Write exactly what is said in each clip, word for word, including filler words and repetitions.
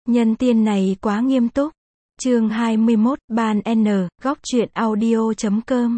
Nhân tiên này quá nghiêm túc. Chương hai mươi mốt, Ban N, góc truyện audio chấm com.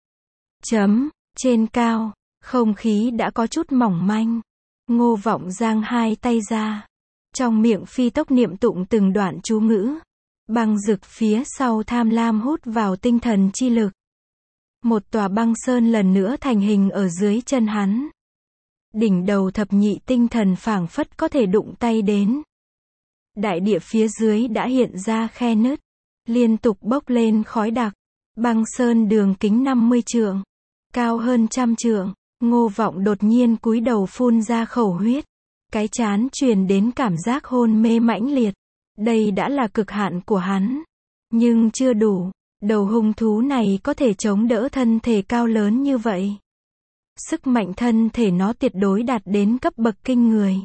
Chấm, trên cao, không khí đã có chút mỏng manh. Ngô Vọng giang hai tay ra. Trong miệng phi tốc niệm tụng từng đoạn chú ngữ. Băng rực phía sau tham lam hút vào tinh thần chi lực. Một tòa băng sơn lần nữa thành hình ở dưới chân hắn. Đỉnh đầu thập nhị tinh thần phảng phất có thể đụng tay đến. Đại địa phía dưới đã hiện ra khe nứt, liên tục bốc lên khói đặc. Băng sơn đường kính năm mươi trượng, cao hơn trăm trượng. Ngô Vọng đột nhiên cúi đầu phun ra khẩu huyết. Cái chán truyền đến cảm giác hôn mê mãnh liệt. Đây đã là cực hạn của hắn. Nhưng chưa đủ. Đầu hung thú này có thể chống đỡ thân thể cao lớn như vậy. Sức mạnh thân thể nó tuyệt đối đạt đến cấp bậc kinh người.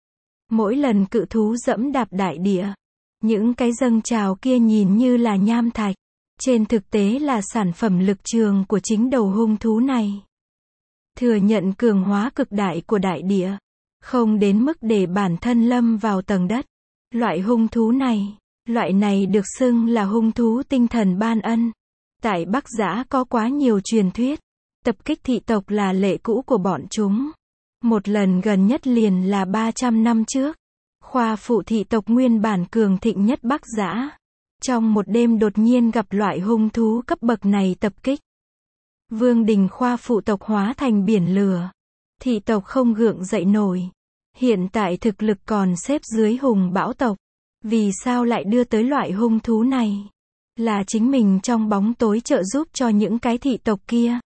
Mỗi lần cự thú dẫm đạp đại địa, những cái dâng trào kia nhìn như là nham thạch. Trên thực tế là sản phẩm lực trường của chính đầu hung thú này. Thừa nhận cường hóa cực đại của đại địa, không đến mức để bản thân lâm vào tầng đất. Loại hung thú này, loại này được xưng là hung thú tinh thần ban ân. Tại Bắc Giã có quá nhiều truyền thuyết, tập kích thị tộc là lệ cũ của bọn chúng. Một lần gần nhất liền là ba trăm năm trước. Khoa phụ thị tộc nguyên bản cường thịnh nhất Bắc Giã. Trong một đêm đột nhiên gặp loại hung thú cấp bậc này tập kích. Vương đình khoa phụ tộc hóa thành biển lửa. Thị tộc không gượng dậy nổi. Hiện tại thực lực còn xếp dưới hùng bão tộc. Vì sao lại đưa tới loại hung thú này? Là chính mình trong bóng tối trợ giúp cho những cái thị tộc kia.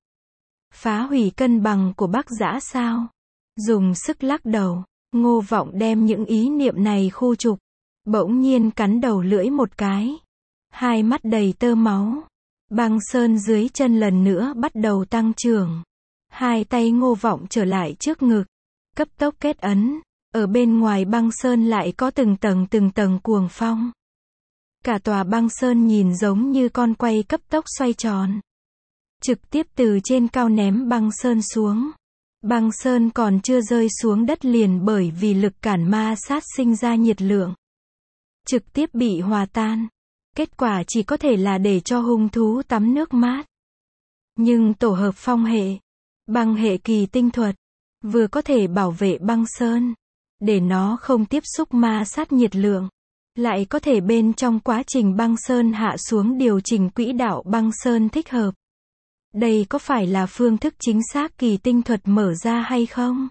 Phá hủy cân bằng của Bắc Giã sao? Dùng sức lắc đầu, Ngô Vọng đem những ý niệm này khu trục. Bỗng nhiên cắn đầu lưỡi một cái. Hai mắt đầy tơ máu. Băng sơn dưới chân lần nữa bắt đầu tăng trưởng. Hai tay Ngô Vọng trở lại trước ngực. Cấp tốc kết ấn. Ở bên ngoài băng sơn lại có từng tầng từng tầng cuồng phong. Cả tòa băng sơn nhìn giống như con quay cấp tốc xoay tròn. Trực tiếp từ trên cao ném băng sơn xuống. Băng sơn còn chưa rơi xuống đất liền bởi vì lực cản ma sát sinh ra nhiệt lượng. Trực tiếp bị hòa tan. Kết quả chỉ có thể là để cho hung thú tắm nước mát. Nhưng tổ hợp phong hệ, băng hệ kỳ tinh thuật, vừa có thể bảo vệ băng sơn, để nó không tiếp xúc ma sát nhiệt lượng. Lại có thể bên trong quá trình băng sơn hạ xuống điều chỉnh quỹ đạo băng sơn thích hợp. Đây có phải là phương thức chính xác kỳ tinh thuật mở ra hay không?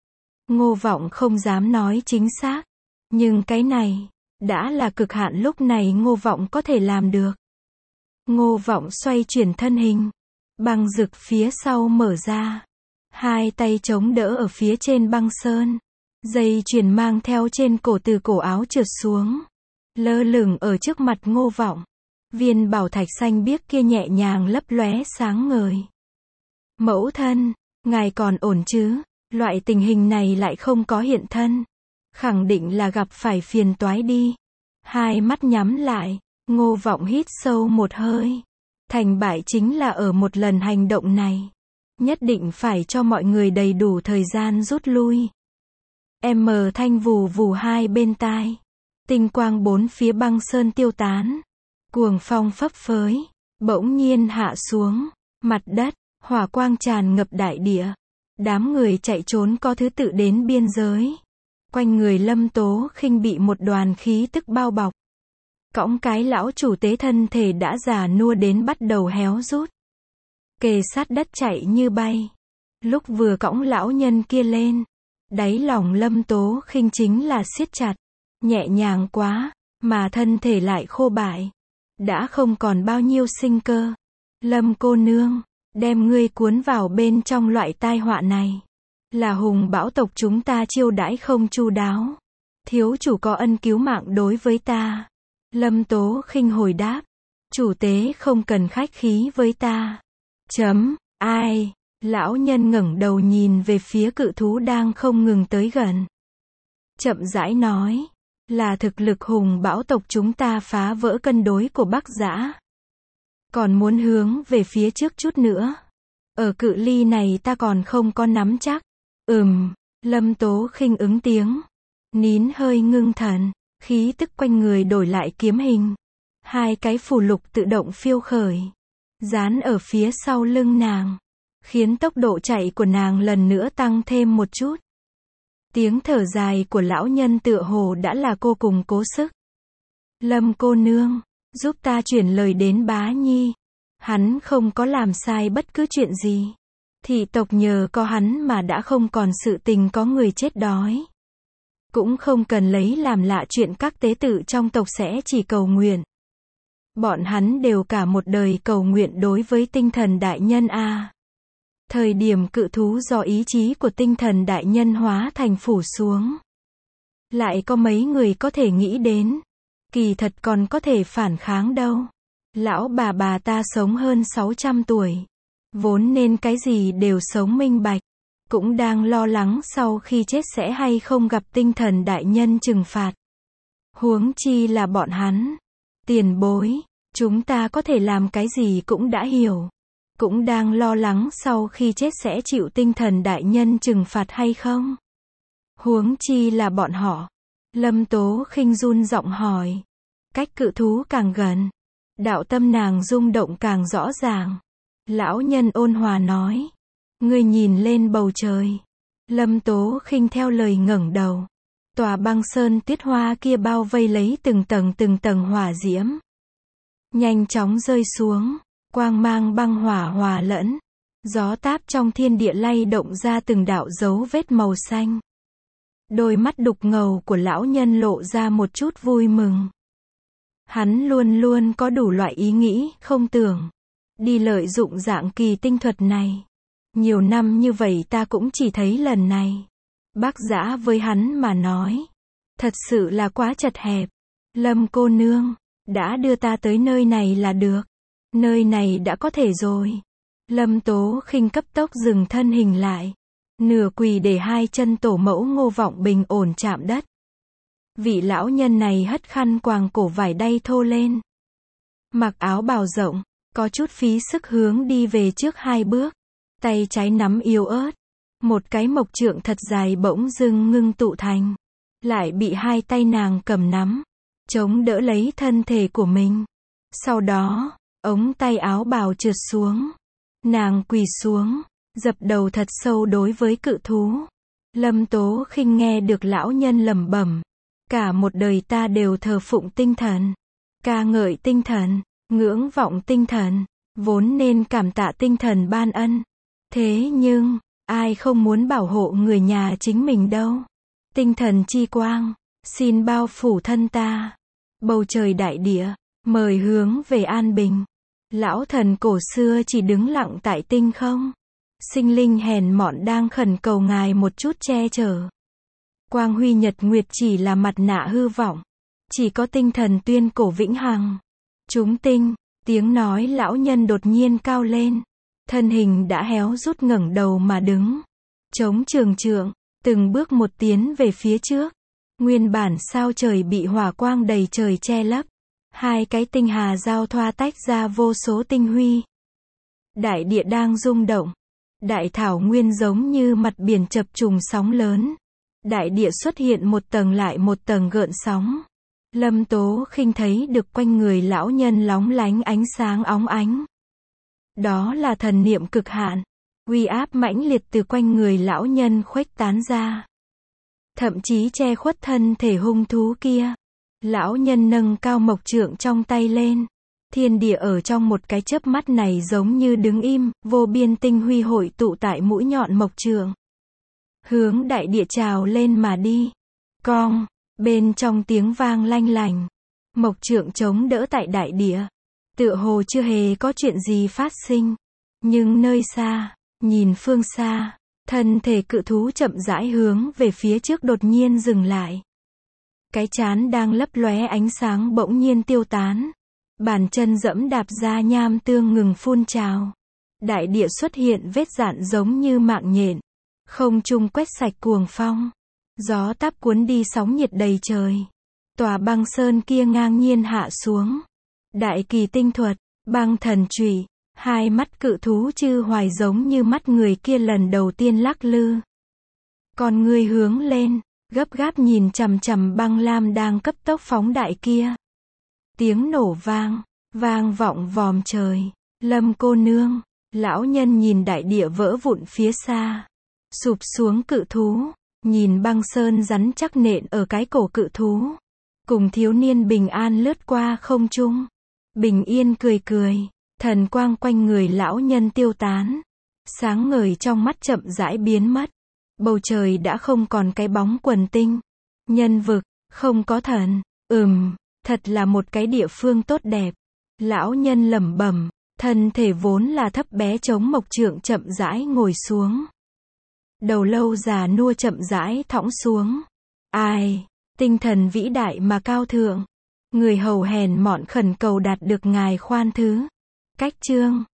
Ngô Vọng không dám nói chính xác. Nhưng cái này, đã là cực hạn lúc này Ngô Vọng có thể làm được. Ngô Vọng xoay chuyển thân hình. Băng rực phía sau mở ra. Hai tay chống đỡ ở phía trên băng sơn. Dây chuyền mang theo trên cổ từ cổ áo trượt xuống. Lơ lửng ở trước mặt Ngô Vọng. Viên bảo thạch xanh biếc kia nhẹ nhàng lấp lóe sáng ngời. Mẫu thân, ngài còn ổn chứ? Loại tình hình này lại không có hiện thân. Khẳng định là gặp phải phiền toái đi. Hai mắt nhắm lại, Ngô Vọng hít sâu một hơi. Thành bại chính là ở một lần hành động này. Nhất định phải cho mọi người đầy đủ thời gian rút lui. M thanh vù vù hai bên tai. Tinh quang bốn phía băng sơn tiêu tán. Cuồng phong phấp phới, bỗng nhiên hạ xuống. Mặt đất, hỏa quang tràn ngập đại địa. Đám người chạy trốn có thứ tự đến biên giới. Quanh người Lâm Tố Khinh bị một đoàn khí tức bao bọc. Cõng cái lão chủ tế thân thể đã già nua đến bắt đầu héo rút. Kề sát đất chạy như bay. Lúc vừa cõng lão nhân kia lên, đáy lòng Lâm Tố Khinh chính là siết chặt. Nhẹ nhàng quá, mà thân thể lại khô bại. Đã không còn bao nhiêu sinh cơ. Lâm cô nương, đem ngươi cuốn vào bên trong loại tai họa này. Là hùng bão tộc chúng ta chiêu đãi không chu đáo. Thiếu chủ có ân cứu mạng đối với ta. Lâm Tố Khinh hồi đáp. Chủ tế không cần khách khí với ta. Chấm, ai? Lão nhân ngẩng đầu nhìn về phía cự thú đang không ngừng tới gần. Chậm rãi nói. Là thực lực hùng bão tộc chúng ta phá vỡ cân đối của Bắc Giã. Còn muốn hướng về phía trước chút nữa. Ở cự ly này ta còn không có nắm chắc. Ừm, Lâm Tố Khinh ứng tiếng. Nín hơi ngưng thần. Khí tức quanh người đổi lại kiếm hình. Hai cái phù lục tự động phiêu khởi, dán ở phía sau lưng nàng, khiến tốc độ chạy của nàng lần nữa tăng thêm một chút. Tiếng thở dài của lão nhân tựa hồ đã là cô cùng cố sức. Lâm cô nương, giúp ta chuyển lời đến bá nhi. Hắn không có làm sai bất cứ chuyện gì. Thị tộc nhờ có hắn mà đã không còn sự tình có người chết đói. Cũng không cần lấy làm lạ chuyện các tế tự trong tộc sẽ chỉ cầu nguyện. Bọn hắn đều cả một đời cầu nguyện đối với tinh thần đại nhân a. Thời điểm cự thú do ý chí của tinh thần đại nhân hóa thành phủ xuống. Lại có mấy người có thể nghĩ đến. Kỳ thật còn có thể phản kháng đâu. Lão bà bà ta sống hơn sáu trăm tuổi. Vốn nên cái gì đều sống minh bạch. Cũng đang lo lắng sau khi chết sẽ hay không gặp tinh thần đại nhân trừng phạt. Huống chi là bọn hắn. Tiền bối, chúng ta có thể làm cái gì cũng đã hiểu. Cũng đang lo lắng sau khi chết sẽ chịu tinh thần đại nhân trừng phạt hay không. Huống chi là bọn họ. Lâm Tố Khinh run giọng hỏi. Cách cự thú càng gần, đạo tâm nàng rung động càng rõ ràng. Lão nhân ôn hòa nói. Ngươi nhìn lên bầu trời. Lâm Tố Khinh theo lời ngẩng đầu. Tòa băng sơn tiết hoa kia bao vây lấy từng tầng từng tầng hỏa diễm. Nhanh chóng rơi xuống. Quang mang băng hỏa hòa lẫn. Gió táp trong thiên địa lay động ra từng đạo dấu vết màu xanh. Đôi mắt đục ngầu của lão nhân lộ ra một chút vui mừng. Hắn luôn luôn có đủ loại ý nghĩ, không tưởng. Đi lợi dụng dạng kỳ tinh thuật này. Nhiều năm như vậy ta cũng chỉ thấy lần này. Bác Dã với hắn mà nói. Thật sự là quá chật hẹp. Lâm cô nương, đã đưa ta tới nơi này là được. Nơi này đã có thể rồi. Lâm Tố Khinh cấp tốc dừng thân hình lại. Nửa quỳ để hai chân tổ mẫu Ngô Vọng bình ổn chạm đất. Vị lão nhân này hất khăn quàng cổ vải đay thô lên. Mặc áo bào rộng, có chút phí sức hướng đi về trước hai bước. Tay trái nắm yếu ớt. Một cái mộc trượng thật dài bỗng dưng ngưng tụ thành. Lại bị hai tay nàng cầm nắm. Chống đỡ lấy thân thể của mình. Sau đó, ống tay áo bào trượt xuống. Nàng quỳ xuống. Dập đầu thật sâu đối với cự thú. Lâm Tố Khinh nghe được lão nhân lẩm bẩm. Cả một đời ta đều thờ phụng tinh thần. Ca ngợi tinh thần. Ngưỡng vọng tinh thần. Vốn nên cảm tạ tinh thần ban ân. Thế nhưng, ai không muốn bảo hộ người nhà chính mình đâu. Tinh thần chi quang, xin bao phủ thân ta. Bầu trời đại địa, mời hướng về an bình. Lão thần cổ xưa chỉ đứng lặng tại tinh không. Sinh linh hèn mọn đang khẩn cầu ngài một chút che chở. Quang huy nhật nguyệt chỉ là mặt nạ hư vọng. Chỉ có tinh thần tuyên cổ vĩnh hằng. Chúng tinh, tiếng nói lão nhân đột nhiên cao lên. Thân hình đã héo rút ngẩng đầu mà đứng. Chống trường trượng, từng bước một tiến về phía trước. Nguyên bản sao trời bị hỏa quang đầy trời che lấp. Hai cái tinh hà giao thoa tách ra vô số tinh huy. Đại địa đang rung động. Đại thảo nguyên giống như mặt biển chập trùng sóng lớn. Đại địa xuất hiện một tầng lại một tầng gợn sóng. Lâm Tố Khinh thấy được quanh người lão nhân lóng lánh ánh sáng óng ánh. Đó là thần niệm cực hạn. Uy áp mãnh liệt từ quanh người lão nhân khuếch tán ra. Thậm chí che khuất thân thể hung thú kia. Lão nhân nâng cao mộc trượng trong tay lên. Thiên địa ở trong một cái chớp mắt này giống như đứng im, vô biên tinh huy hội tụ tại mũi nhọn mộc trượng. Hướng đại địa trào lên mà đi. Cong, bên trong tiếng vang lanh lành. Mộc trượng chống đỡ tại đại địa. Tựa hồ chưa hề có chuyện gì phát sinh. Nhưng nơi xa, nhìn phương xa, thân thể cự thú chậm rãi hướng về phía trước đột nhiên dừng lại. Cái trán đang lấp lóe ánh sáng bỗng nhiên tiêu tán. Bàn chân dẫm đạp ra nham tương ngừng phun trào. Đại địa xuất hiện vết rạn giống như mạng nhện. Không trung quét sạch cuồng phong. Gió táp cuốn đi sóng nhiệt đầy trời. Tòa băng sơn kia ngang nhiên hạ xuống. Đại kỳ tinh thuật, băng thần chủy. Hai mắt cự thú chư hoài giống như mắt người kia lần đầu tiên lắc lư. Con ngươi hướng lên, gấp gáp nhìn chằm chằm băng lam đang cấp tốc phóng đại kia. Tiếng nổ vang, vang vọng vòm trời. Lâm cô nương, lão nhân nhìn đại địa vỡ vụn phía xa. Sụp xuống cự thú, nhìn băng sơn rắn chắc nện ở cái cổ cự thú. Cùng thiếu niên bình an lướt qua không trung. Bình yên cười cười, thần quang quanh người lão nhân tiêu tán. Sáng ngời trong mắt chậm rãi biến mất. Bầu trời đã không còn cái bóng quần tinh. Nhân vực, không có thần. Ừm, thật là một cái địa phương tốt đẹp. Lão nhân lẩm bẩm, thân thể vốn là thấp bé chống mộc trượng chậm rãi ngồi xuống. Đầu lâu già nua chậm rãi thõng xuống. Ai, tinh thần vĩ đại mà cao thượng. Người hầu hèn mọn khẩn cầu đạt được ngài khoan thứ. Cách chương